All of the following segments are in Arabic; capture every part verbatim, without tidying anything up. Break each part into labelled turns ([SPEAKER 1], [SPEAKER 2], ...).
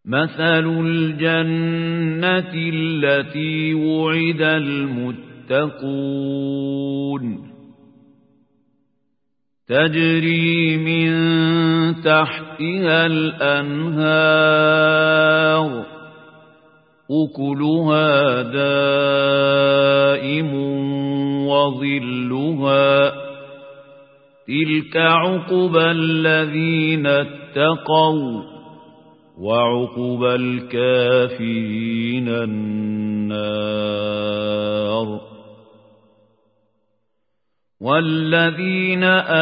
[SPEAKER 1] مثل الجنة التي وعد المتقون تجري من تحتها الأنهار أكلها دائم وظلها تلك عقبى الذين اتقوا وعقبى الكافرين النار والذين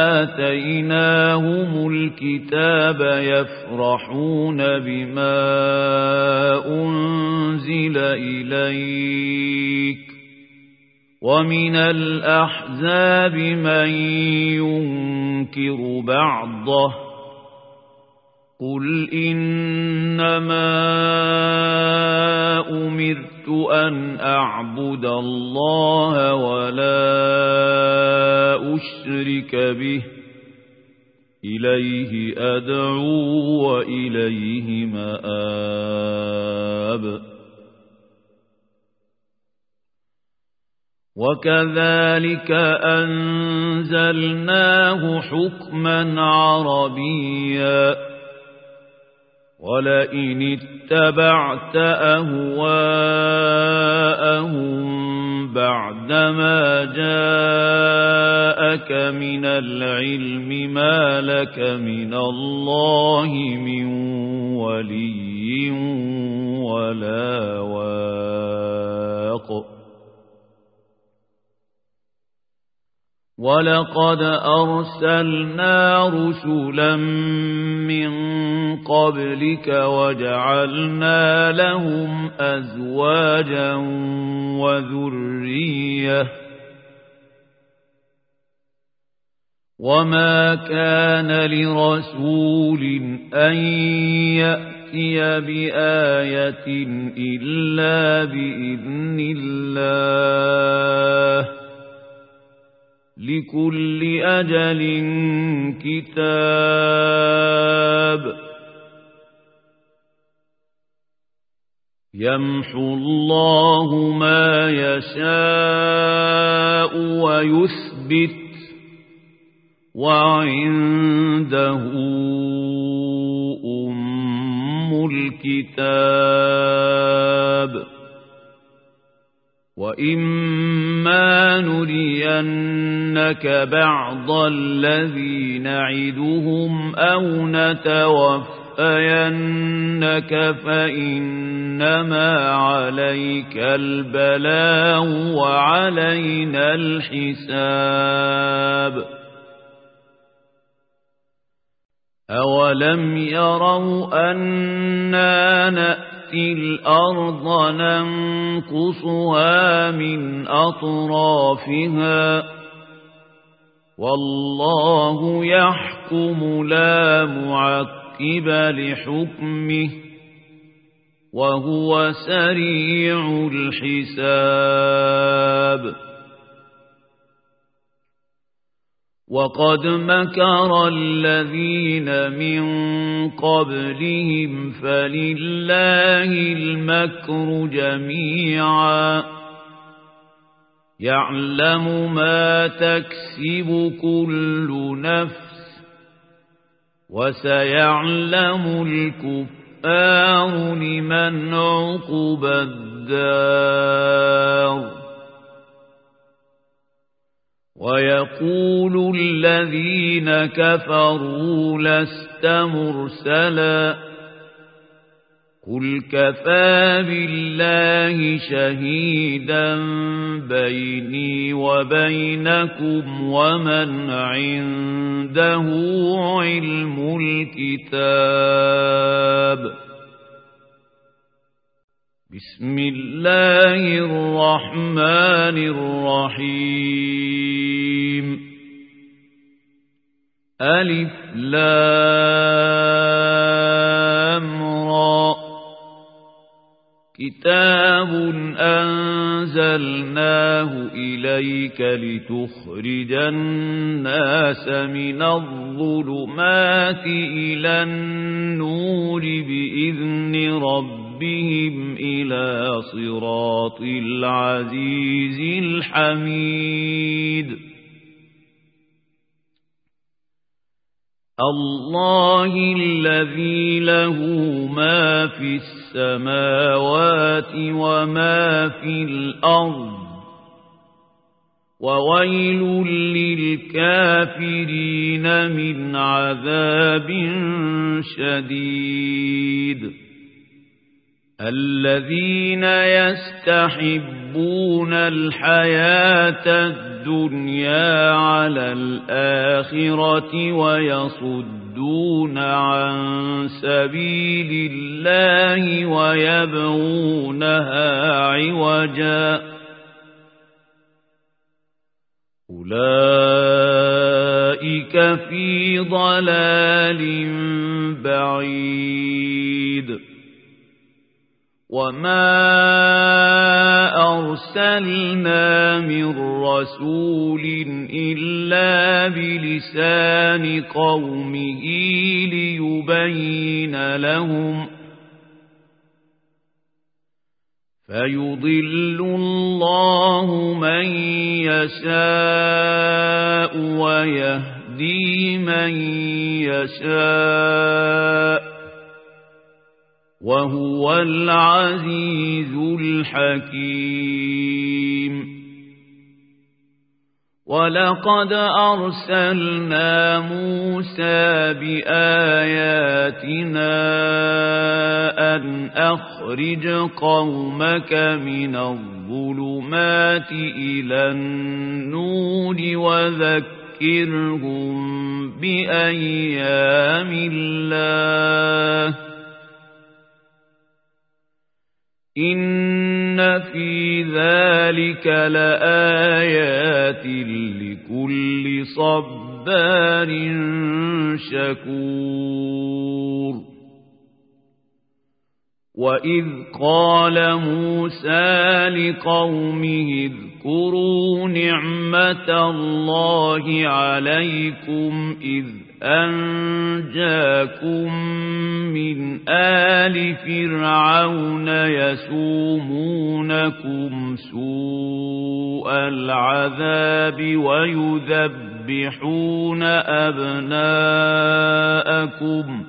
[SPEAKER 1] آتيناهم الكتاب يفرحون بما أنزل إليك ومن الأحزاب من ينكر بعضه قل إنما أمرت أن أعبد الله ولا أشرك به إليه أدعو وإليه مآب وكذلك أنزلناه حكما عربيا ولئن اتبعت أهواءهم بعدما جاءك من العلم ما لك من الله من ولي ولا واق ولقد أرسلنا رسلا من قبلك وجعلنا لهم أزواجا وذرية وما كان لرسول أن يأتي بآية إلا بإذن الله لكل أجل كتاب يمحو الله ما يشاء ويثبت وعنده أم الكتاب وإما نرينك بعض الذي نعدهم أو نتوفينك فإنما عليك البلاغ وعلينا الحساب أولم يروا أنا نأتي الأرض ننقصها من أطرافها والله يحكم لا معقب لحكمه وهو سريع الحساب وقد مكر الذين من قبلهم فلله المكر جميعا يعلم ما تكسب كل نفس وسيعلم الكفار لمن عقبى الدار ويقول الذين كفروا لست مرسلا قل كفى بالله شهيدا بيني وبينكم ومن عنده علم الكتاب بسم الله الرحمن الرحيم ألف لام را كتاب أنزلناه إليك لتخرج الناس من الظلمات إلى النور بإذن ربهم إلى صراط العزيز الحميد الله الذي له ما في السماوات وما في الأرض وويل للكافرين من عذاب شديد الذين يستحبون الحياة الدنيا على الآخرة ويصدون عن سبيل الله ويبغونها عوجا أولئك في ضلال بعيد وما أرسلنا من رسول إلا بلسان قومه ليبين لهم فيضل الله من يشاء ويهدي من يشاء وهو العزيز الحكيم ولقد أرسلنا موسى بآياتنا أن أخرج قومك من الظلمات إلى النور وذكرهم بأيام الله إن في ذلك لآيات لكل صبار شكور وإذ قال موسى لقومه اذكروا نعمة الله عليكم إذ أنجاكم من آل فرعون يسومونكم سوء العذاب ويذبحون أبناءكم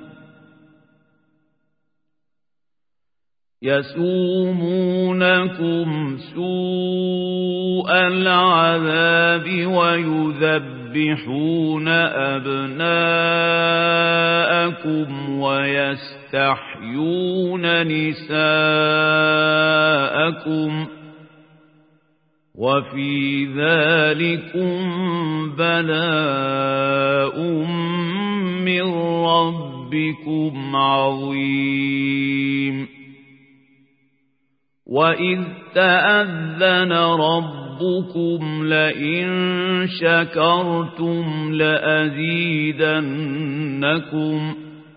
[SPEAKER 1] يسومونكم سوء العذاب ويذبحون أبناءكم ويستحيون نساءكم وفي ذلكم بلاء من ربكم عظيم وإذ تأذن ربكم لئن شكرتم لأزيدنكم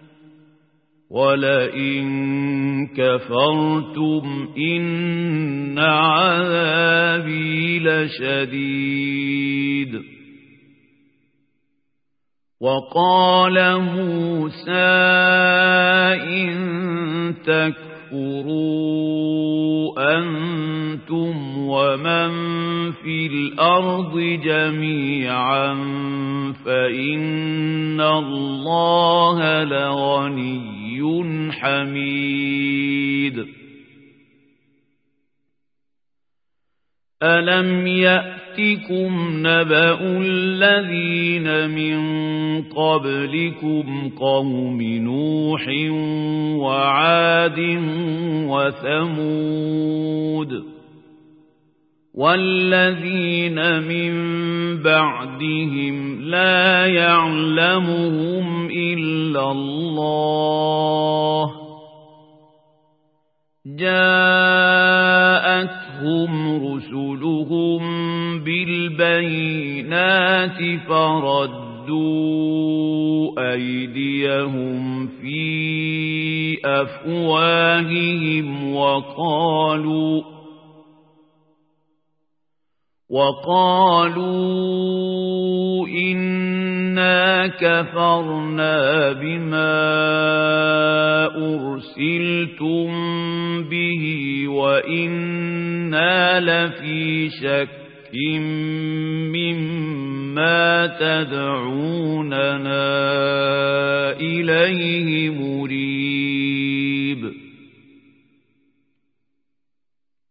[SPEAKER 1] ولئن كفرتم إن عذابي لشديد وقال موسى إن تكفروا أنتم ومن في الأرض جميعا فإن الله لغني حميد ألم يأتكم نبأ الذين من قبلكم قوم نوح وعاد وثمود والذين من بعدهم لا يعلمهم إلا الله جاءتهم رسلهم بالبينات فردوا أيديهم في بأفواههم وقالوا وقالوا إنا كفرنا بما أرسلتم به وإنا لفي شك مما تدعوننا إليه مريب